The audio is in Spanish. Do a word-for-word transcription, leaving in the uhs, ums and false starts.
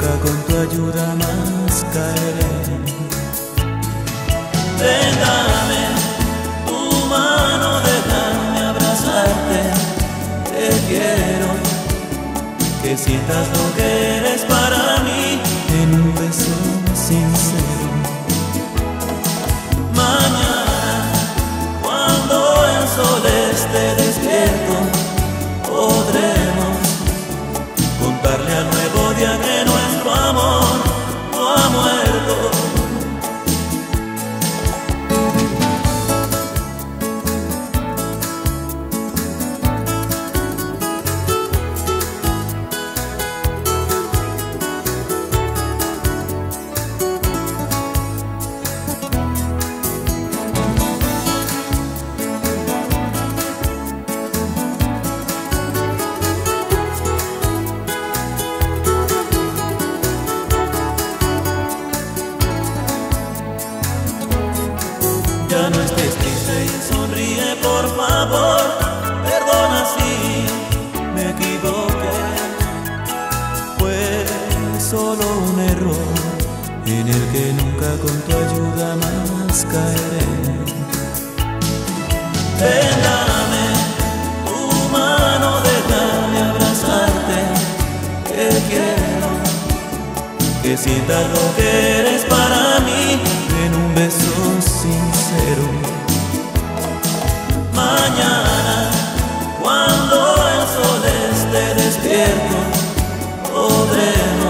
nunca con tu ayuda más caeré. Ven, dame tu mano, déjame abrazarte. Te quiero, que sientas lo que eres para mí en un beso sincero. Mañana, cuando el sol esté despierto, podremos contarle al nuevo día que nuestro amor no ha muerto. Ya no estés triste y sonríe, por favor. Perdona si me equivoqué. Fue solo un error en el que nunca con tu ayuda más caeré. Ven, dame tu mano, déjame abrazarte. Que quiero que sientas lo que eres para mí en un beso sincero. Mañana, cuando el sol esté despierto, podremos